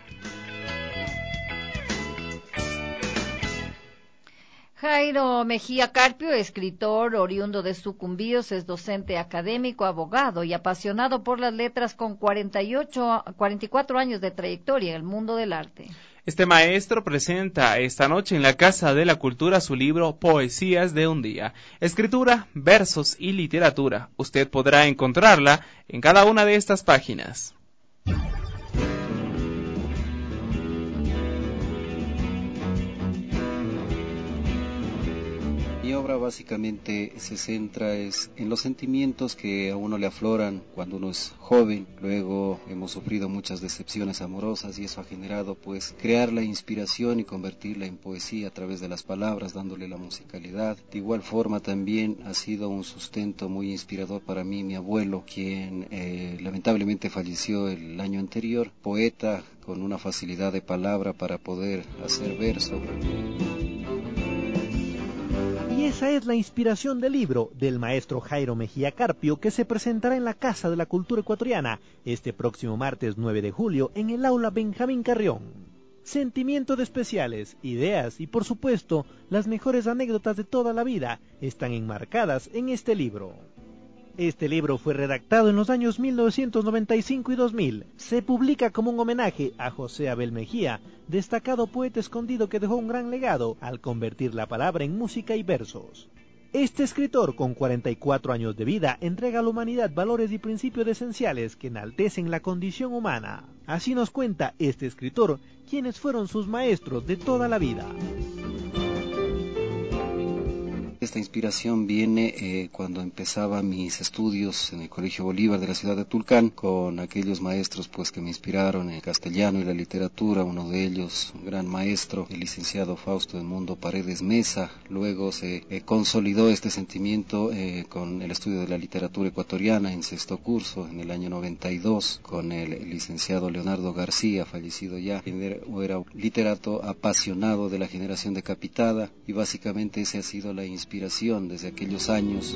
Jairo Mejía Carpio, escritor oriundo de Sucumbíos, es docente académico, abogado y apasionado por las letras con cuarenta y ocho, cuarenta y cuatro años de trayectoria en el mundo del arte. Este maestro presenta esta noche en la Casa de la Cultura su libro Poesías de un día, escritura, versos y literatura. Usted podrá encontrarla en cada una de estas páginas. Mi obra básicamente se centra es en los sentimientos que a uno le afloran cuando uno es joven. Luego hemos sufrido muchas decepciones amorosas y eso ha generado pues crear la inspiración y convertirla en poesía a través de las palabras, dándole la musicalidad. De igual forma también ha sido un sustento muy inspirador para mí mi abuelo, quien eh, lamentablemente falleció el año anterior, poeta con una facilidad de palabra para poder hacer verso. Y esa es la inspiración del libro del maestro Jairo Mejía Carpio, que se presentará en la Casa de la Cultura Ecuatoriana este próximo martes nueve de julio en el aula Benjamín Carrión. Sentimientos especiales, ideas y por supuesto las mejores anécdotas de toda la vida están enmarcadas en este libro. Este libro fue redactado en los años mil novecientos noventa y cinco y dos mil. Se publica como un homenaje a José Abel Mejía, destacado poeta escondido que dejó un gran legado al convertir la palabra en música y versos. Este escritor, con cuarenta y cuatro años de vida, entrega a la humanidad valores y principios esenciales que enaltecen la condición humana. Así nos cuenta este escritor quiénes fueron sus maestros de toda la vida. Esta inspiración viene eh, cuando empezaba mis estudios en el Colegio Bolívar de la ciudad de Tulcán, con aquellos maestros pues que me inspiraron en el castellano y la literatura. Uno de ellos, un gran maestro, el licenciado Fausto Edmundo Paredes Mesa. Luego se eh, consolidó este sentimiento eh, con el estudio de la literatura ecuatoriana en sexto curso en el año noventa y dos, con el, el licenciado Leonardo García, fallecido ya, quien era, era un literato apasionado de la generación decapitada, y básicamente esa ha sido la inspiración desde aquellos años.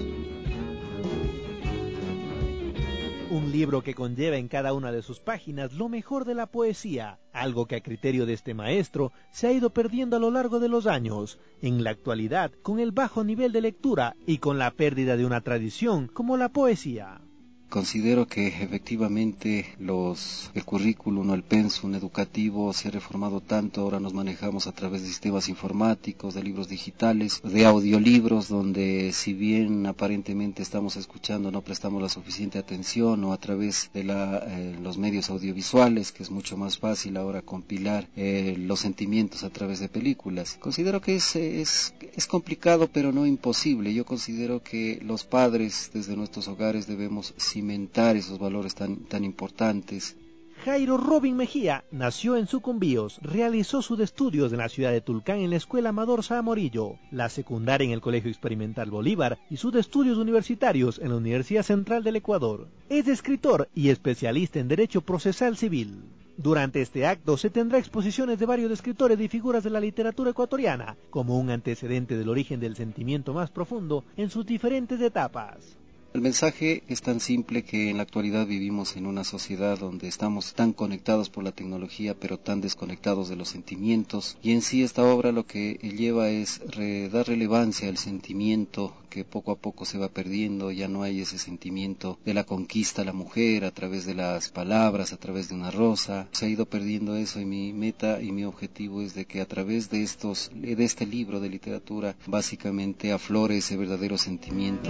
Un libro que conlleva en cada una de sus páginas lo mejor de la poesía, algo que a criterio de este maestro se ha ido perdiendo a lo largo de los años. En la actualidad, con el bajo nivel de lectura y con la pérdida de una tradición como la poesía. Considero que efectivamente los, el currículum o el pensum educativo se ha reformado tanto. Ahora nos manejamos a través de sistemas informáticos, de libros digitales, de audiolibros, donde si bien aparentemente estamos escuchando no prestamos la suficiente atención, o a través de la, eh, los medios audiovisuales, que es mucho más fácil ahora compilar eh, los sentimientos a través de películas. Considero que es, es, es complicado pero no imposible. Yo considero que los padres desde nuestros hogares debemos cimentar esos valores tan, tan importantes. Jairo Robin Mejía nació en Sucumbíos, realizó sus estudios en la ciudad de Tulcán en la Escuela Amador Sá Morillo, la secundaria en el Colegio Experimental Bolívar y sus estudios universitarios en la Universidad Central del Ecuador. Es escritor y especialista en Derecho Procesal Civil. Durante este acto se tendrá exposiciones de varios escritores y figuras de la literatura ecuatoriana, como un antecedente del origen del sentimiento más profundo en sus diferentes etapas. El mensaje es tan simple que en la actualidad vivimos en una sociedad donde estamos tan conectados por la tecnología pero tan desconectados de los sentimientos, y en sí esta obra lo que lleva es re, dar relevancia al sentimiento que poco a poco se va perdiendo. Ya no hay ese sentimiento de la conquista a la mujer a través de las palabras, a través de una rosa. Se ha ido perdiendo eso, y mi meta y mi objetivo es de que a través de estos, de este libro de literatura básicamente aflore ese verdadero sentimiento.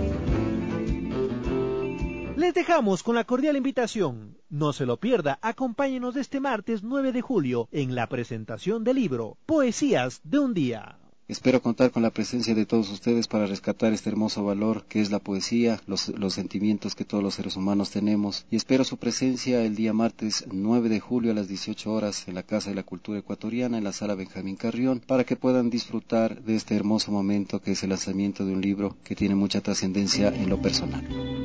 Les dejamos con la cordial invitación. No se lo pierda, acompáñenos este martes nueve de julio en la presentación del libro Poesías de un día. Espero contar con la presencia de todos ustedes para rescatar este hermoso valor que es la poesía, los, los sentimientos que todos los seres humanos tenemos, y espero su presencia el día martes nueve de julio a las dieciocho horas en la Casa de la Cultura Ecuatoriana, en la Sala Benjamín Carrión, para que puedan disfrutar de este hermoso momento que es el lanzamiento de un libro que tiene mucha trascendencia en lo personal.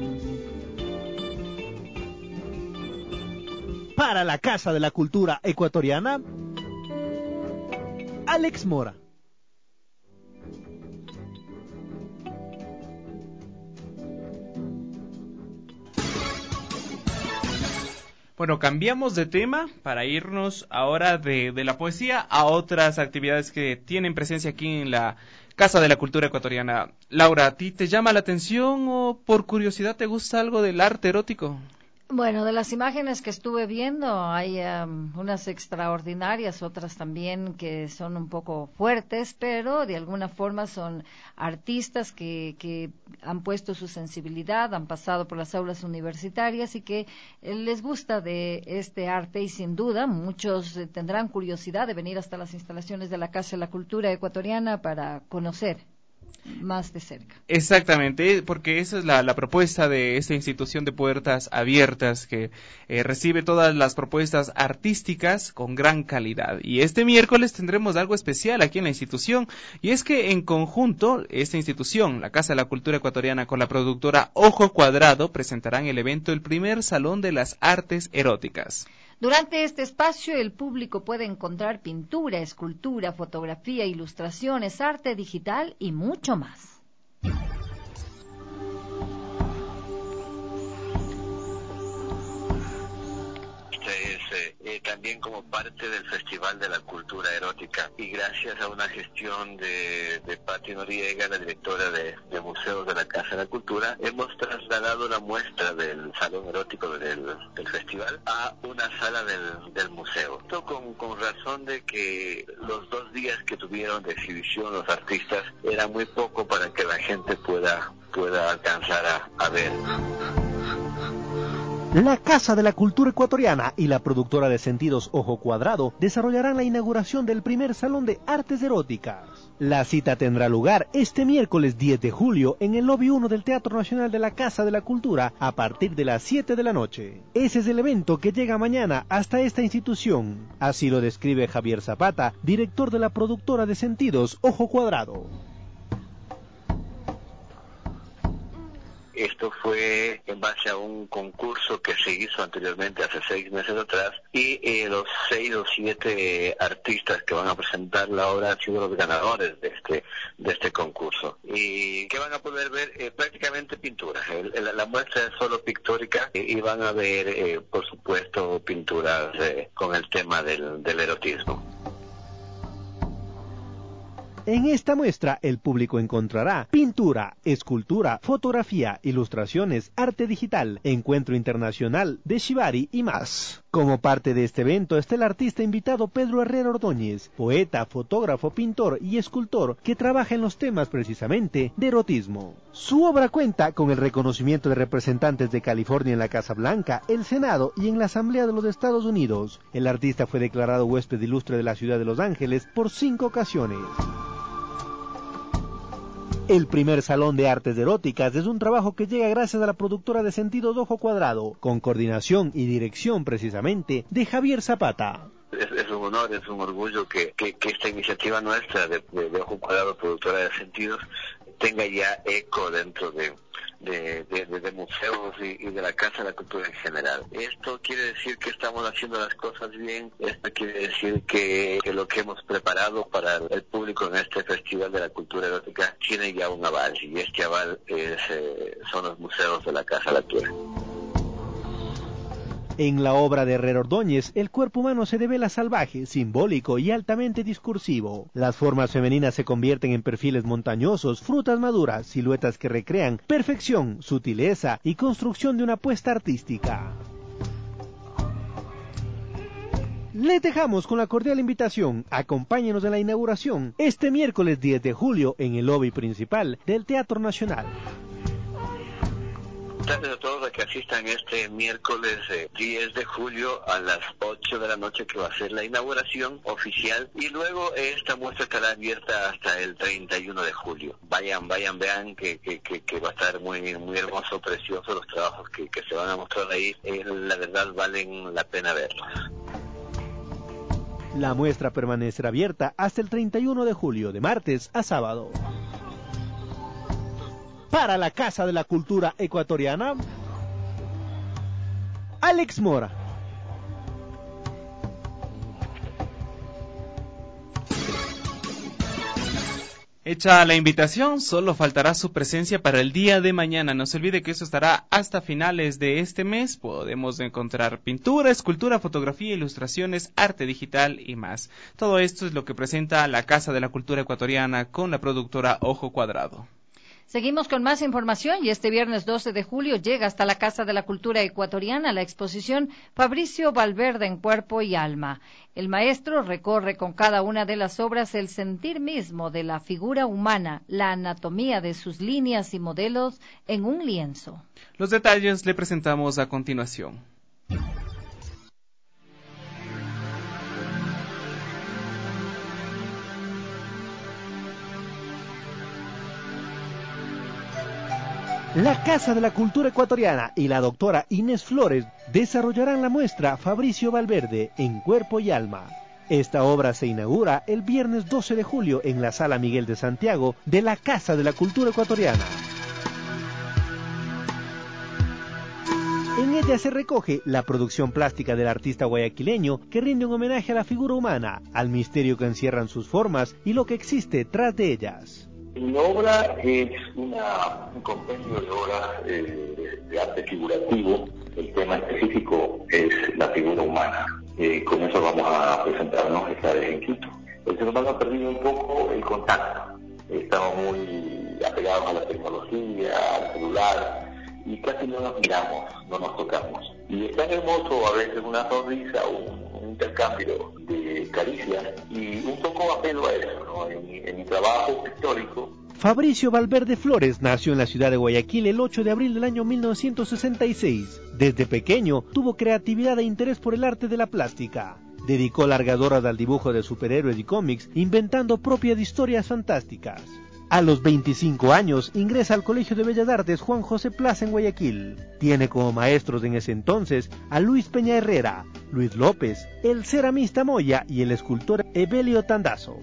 Para la Casa de la Cultura Ecuatoriana, Alex Mora. Bueno, cambiamos de tema para irnos ahora de, de la poesía a otras actividades que tienen presencia aquí en la Casa de la Cultura Ecuatoriana. Laura, ¿a ti te llama la atención o por curiosidad te gusta algo del arte erótico? Bueno, de las imágenes que estuve viendo hay um, unas extraordinarias, otras también que son un poco fuertes, pero de alguna forma son artistas que, que han puesto su sensibilidad, han pasado por las aulas universitarias y que eh, les gusta de este arte, y sin duda muchos eh, tendrán curiosidad de venir hasta las instalaciones de la Casa de la Cultura Ecuatoriana para conocer más de cerca. Exactamente, porque esa es la, la propuesta de esta institución de puertas abiertas que eh, recibe todas las propuestas artísticas con gran calidad. Y este miércoles tendremos algo especial aquí en la institución, y es que en conjunto esta institución, la Casa de la Cultura Ecuatoriana, con la productora Ojo Cuadrado, presentarán el evento El Primer Salón de las Artes Eróticas. Durante este espacio el público puede encontrar pintura, escultura, fotografía, ilustraciones, arte digital y mucho más. Este es eh, también como parte del Festival de la Cultura Erótica. Y gracias a una gestión de, de Pati Noriega, la directora de, de Museos de la Casa de la Cultura, hemos trasladado la muestra del Salón Erótico del, del festival a una sala del, del museo. Esto con, con razón de que los dos días que tuvieron de exhibición los artistas era muy poco para que la gente pueda, pueda alcanzar a, a ver. La Casa de la Cultura Ecuatoriana y la productora de Sentidos Ojo Cuadrado desarrollarán la inauguración del primer Salón de Artes Eróticas. La cita tendrá lugar este miércoles diez de julio en el lobby uno del Teatro Nacional de la Casa de la Cultura a partir de las siete de la noche. Ese es el evento que llega mañana hasta esta institución. Así lo describe Javier Zapata, director de la productora de Sentidos Ojo Cuadrado. Esto fue en base a un concurso que se hizo anteriormente, hace seis meses atrás, y eh, los seis o siete artistas que van a presentar la obra han sido los ganadores de este de este concurso. Y que van a poder ver eh, prácticamente pinturas. El, el, la muestra es solo pictórica eh, y van a ver, eh, por supuesto, pinturas eh, con el tema del, del erotismo. En esta muestra el público encontrará pintura, escultura, fotografía, ilustraciones, arte digital, encuentro internacional de Shibari y más. Como parte de este evento está el artista invitado Pedro Herrera Ordóñez, poeta, fotógrafo, pintor y escultor que trabaja en los temas precisamente de erotismo. Su obra cuenta con el reconocimiento de representantes de California en la Casa Blanca, el Senado y en la Asamblea de los Estados Unidos. El artista fue declarado huésped ilustre de la ciudad de Los Ángeles por cinco ocasiones. El primer Salón de Artes Eróticas es un trabajo que llega gracias a la productora de Sentidos Ojo Cuadrado, con coordinación y dirección precisamente de Javier Zapata. Es, es un honor, es un orgullo que, que, que esta iniciativa nuestra de, de, de Ojo Cuadrado, productora de Sentidos, tenga ya eco dentro de, de, de, de, de museos y, y de la Casa de la Cultura en general. Esto quiere decir que estamos haciendo las cosas bien, esto quiere decir que, que lo que hemos preparado para el público en este Festival de la Cultura Erótica tiene ya un aval, y este aval es, eh, son los museos de la Casa de la Cultura. En la obra de Herrera Ordóñez, el cuerpo humano se devela salvaje, simbólico y altamente discursivo. Las formas femeninas se convierten en perfiles montañosos, frutas maduras, siluetas que recrean perfección, sutileza y construcción de una apuesta artística. Les dejamos con la cordial invitación, acompáñenos en la inauguración este miércoles diez de julio en el lobby principal del Teatro Nacional. Gracias a todos a que asistan este miércoles eh, diez de julio a las ocho de la noche, que va a ser la inauguración oficial, y luego eh, esta muestra estará abierta hasta el treinta y uno de julio. Vayan, vayan, vean que, que, que, que va a estar muy muy hermoso, precioso los trabajos que, que se van a mostrar ahí. Eh, la verdad valen la pena verlos. La muestra permanecerá abierta hasta el treinta y uno de julio, de martes a sábado. Para la Casa de la Cultura Ecuatoriana, Alex Mora. Hecha la invitación, solo faltará su presencia para el día de mañana. No se olvide que eso estará hasta finales de este mes. Podemos encontrar pintura, escultura, fotografía, ilustraciones, arte digital y más. Todo esto es lo que presenta la Casa de la Cultura Ecuatoriana con la productora Ojo Cuadrado. Seguimos con más información y este viernes doce de julio llega hasta la Casa de la Cultura Ecuatoriana la exposición Fabricio Valverde en Cuerpo y Alma. El maestro recorre con cada una de las obras el sentir mismo de la figura humana, la anatomía de sus líneas y modelos en un lienzo. Los detalles le presentamos a continuación. La Casa de la Cultura Ecuatoriana y la doctora Inés Flores desarrollarán la muestra Fabricio Valverde en Cuerpo y Alma. Esta obra se inaugura el viernes doce de julio en la Sala Miguel de Santiago de la Casa de la Cultura Ecuatoriana. En ella se recoge la producción plástica del artista guayaquileño que rinde un homenaje a la figura humana, al misterio que encierran sus formas y lo que existe tras de ellas. Mi obra es una, un compendio de obras eh, de, de arte figurativo. El tema específico es la figura humana. Eh, con eso vamos a presentarnos esta vez en Quito. El ser humano ha perdido un poco el contacto. Estamos muy apegados a la tecnología, al celular, y casi no nos miramos, no nos tocamos. Y es tan hermoso a veces una sonrisa, un, un intercambio de caricias, y un poco apelo a eso, ¿no? En, en mi trabajo pictórico. Fabricio Valverde Flores nació en la ciudad de Guayaquil el ocho de abril del año mil novecientos sesenta y seis. Desde pequeño tuvo creatividad e interés por el arte de la plástica. Dedicó largas horas al dibujo de superhéroes y cómics, inventando propias historias fantásticas. A los veinticinco años ingresa al Colegio de Bellas Artes Juan José Plaza en Guayaquil. Tiene como maestros en ese entonces a Luis Peña Herrera, Luis López, el ceramista Moya y el escultor Evelio Tandazo.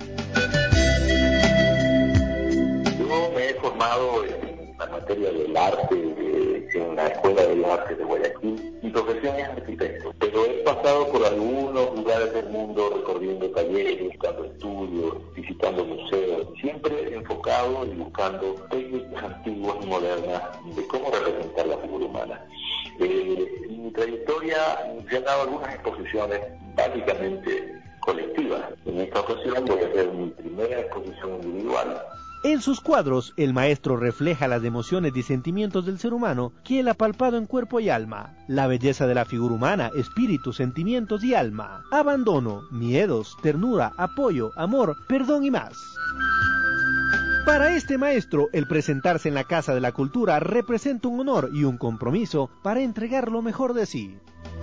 Yo me he formado en la materia del arte de, en la Escuela de Bellas Artes de Guayaquil. Mi profesión es arquitecto, pero he pasado por algunos lugares del mundo recorriendo talleres, buscando estudios, visitando museos, siempre enfocado y buscando técnicas antiguas y modernas de cómo representar la figura humana. Eh, en mi trayectoria se han dado algunas exposiciones básicamente colectivas. En esta ocasión voy a hacer mi primera exposición individual. En sus cuadros, el maestro refleja las emociones y sentimientos del ser humano que él ha palpado en cuerpo y alma. La belleza de la figura humana, espíritu, sentimientos y alma. Abandono, miedos, ternura, apoyo, amor, perdón y más. Para este maestro, el presentarse en la Casa de la Cultura representa un honor y un compromiso para entregar lo mejor de sí.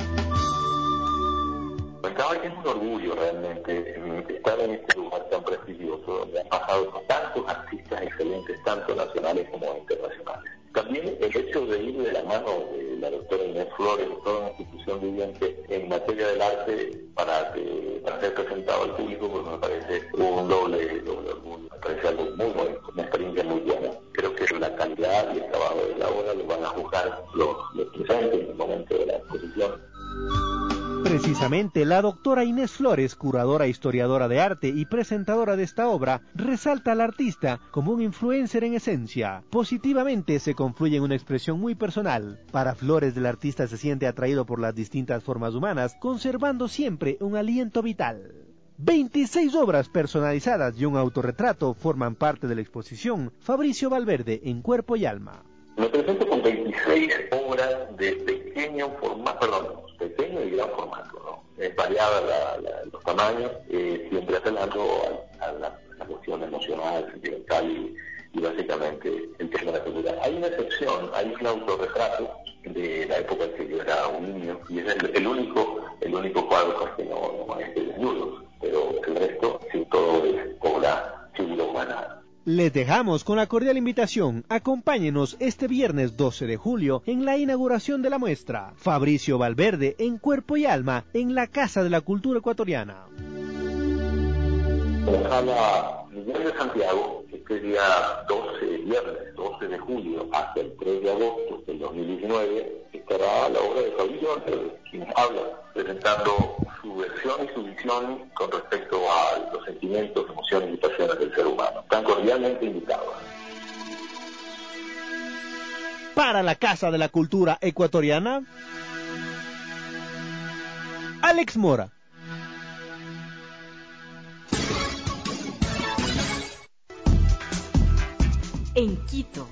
Es un orgullo realmente estar en este lugar tan prestigioso, donde han pasado tantos artistas excelentes, tanto nacionales como internacionales. También el hecho de ir de la mano de la doctora Inés Flores, toda una institución viviente en materia del arte, para, que, para ser presentado al público, pues me parece un doble, doble orgullo, me parece algo muy bueno, una experiencia muy buena. Creo que la calidad y el trabajo de la obra lo van a juzgar los, los presentes en el momento de la exposición. Precisamente, la doctora Inés Flores, curadora e historiadora de arte y presentadora de esta obra, resalta al artista como un influencer en esencia. Positivamente se confluye en una expresión muy personal. Para Flores, el artista se siente atraído por las distintas formas humanas, conservando siempre un aliento vital. veintiséis obras personalizadas y un autorretrato forman parte de la exposición Fabricio Valverde en Cuerpo y Alma. Me presento con veintiséis obras de pequeño formato, perdón, pequeño y gran formato, ¿no? Es variada la, la, los tamaños, eh, siempre apelando a, a, la, a la cuestión emocional, sentimental y, y básicamente el tema de la figura. Hay una excepción, hay un autorretrato de la época en que yo era un niño y es el, el único el único cuadro que no, no es de desnudos, pero el resto sí, todo es obra figura humana. Les dejamos con la cordial invitación. Acompáñenos este viernes doce de julio en la inauguración de la muestra Fabricio Valverde en Cuerpo y Alma en la Casa de la Cultura Ecuatoriana. La sala Miguel de Santiago, este día doce, viernes doce de julio hasta el tres de agosto del dos mil diecinueve, estará la obra de Fabricio Valverde, quien habla, presentando su versión y su visión con respecto a los sentimientos, emociones y pasiones del ser humano. Están cordialmente invitados. Para la Casa de la Cultura Ecuatoriana, Alex Mora. En Quito.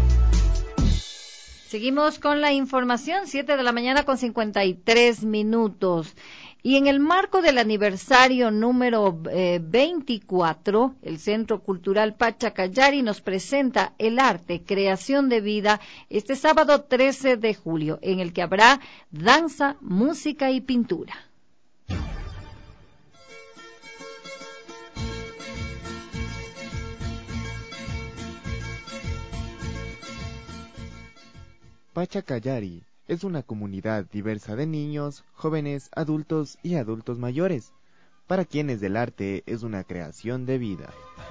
Seguimos con la información, siete de la mañana con cincuenta y tres minutos. Y en el marco del aniversario número eh, veinticuatro, el Centro Cultural Pachacayari nos presenta el arte, creación de vida, este sábado trece de julio, en el que habrá danza, música y pintura. Pachacayari es una comunidad diversa de niños, jóvenes, adultos y adultos mayores, para quienes el arte es una creación de vida.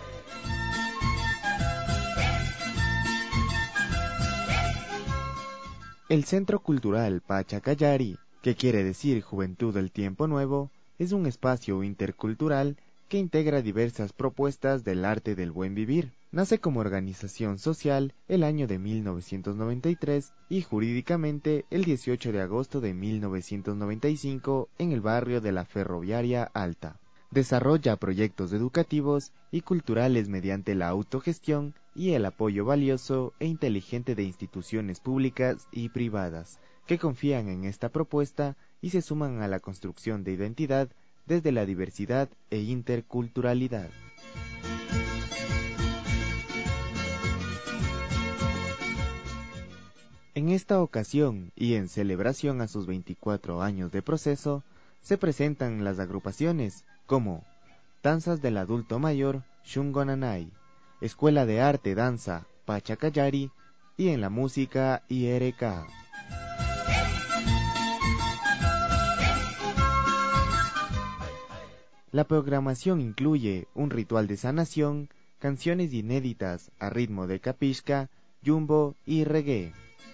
El Centro Cultural Pachacayari, que quiere decir Juventud del Tiempo Nuevo, es un espacio intercultural que integra diversas propuestas del arte del buen vivir, nace como organización social el año de mil novecientos noventa y tres y jurídicamente el dieciocho de agosto de mil novecientos noventa y cinco en el barrio de la Ferroviaria Alta. Desarrolla proyectos educativos y culturales mediante la autogestión y el apoyo valioso e inteligente de instituciones públicas y privadas, que confían en esta propuesta y se suman a la construcción de identidad desde la diversidad e interculturalidad. En esta ocasión, y en celebración a sus veinticuatro años de proceso, se presentan las agrupaciones como Danzas del Adulto Mayor, Shungonanai, Escuela de Arte Danza, Pachacayari, y en la música, I R K. La programación incluye un ritual de sanación, canciones inéditas a ritmo de capisca, jumbo y reggae.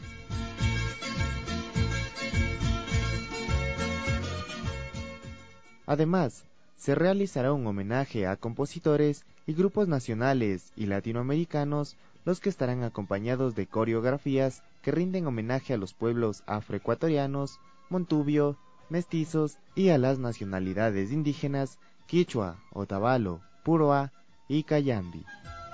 Además, se realizará un homenaje a compositores y grupos nacionales y latinoamericanos, los que estarán acompañados de coreografías que rinden homenaje a los pueblos afroecuatorianos, montubio, mestizos y a las nacionalidades indígenas quichua, otavalo, puroa y cayambi.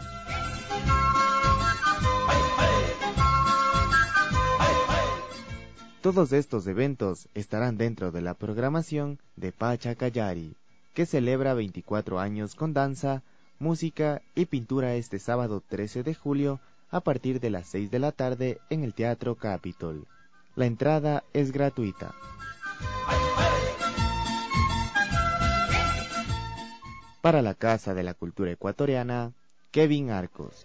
Todos estos eventos estarán dentro de la programación de Pachacayari, que celebra veinticuatro años con danza, música y pintura este sábado trece de julio a partir de las seis de la tarde en el Teatro Capitol. La entrada es gratuita. Para la Casa de la Cultura Ecuatoriana, Kevin Arcos.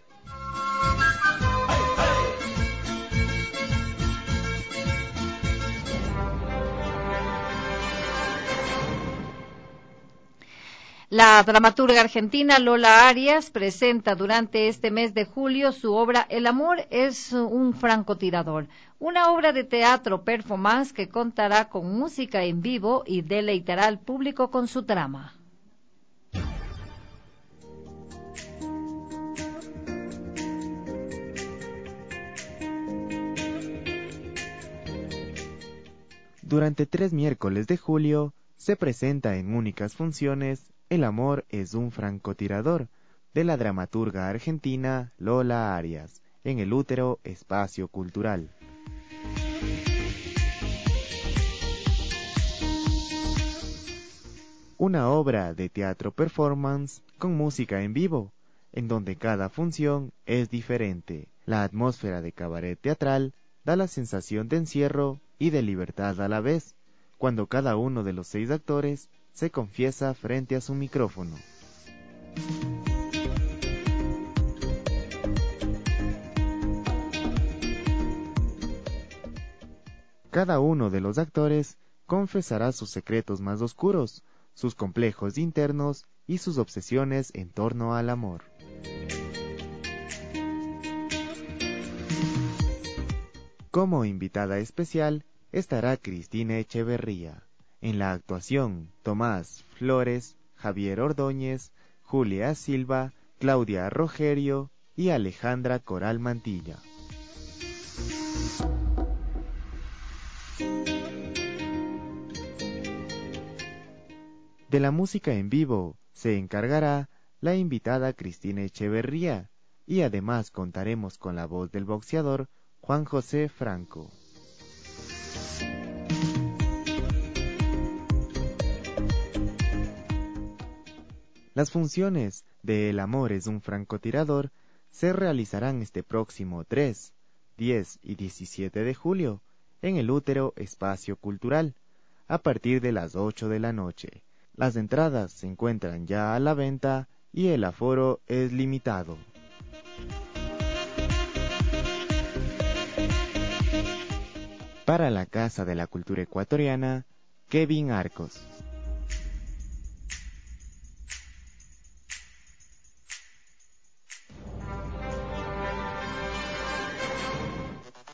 La dramaturga argentina Lola Arias presenta durante este mes de julio su obra El amor es un francotirador, una obra de teatro performance que contará con música en vivo y deleitará al público con su trama. Durante tres miércoles de julio se presenta en únicas funciones El amor es un francotirador, de la dramaturga argentina Lola Arias, en el Útero Espacio Cultural. Una obra de teatro performance con música en vivo, en donde cada función es diferente. La atmósfera de cabaret teatral da la sensación de encierro y de libertad a la vez, cuando cada uno de los seis actores se confiesa frente a su micrófono. Cada uno de los actores confesará sus secretos más oscuros, sus complejos internos y sus obsesiones en torno al amor. Como invitada especial estará Cristina Echeverría. En la actuación, Tomás Flores, Javier Ordóñez, Julia Silva, Claudia Rogerio y Alejandra Coral Mantilla. De la música en vivo se encargará la invitada Cristina Echeverría, y además contaremos con la voz del boxeador Juan José Franco. Las funciones de El amor es un francotirador se realizarán este próximo tres, diez y diecisiete de julio en el Útero Espacio Cultural, a partir de las ocho de la noche. Las entradas se encuentran ya a la venta y el aforo es limitado. Para la Casa de la Cultura Ecuatoriana, Kevin Arcos.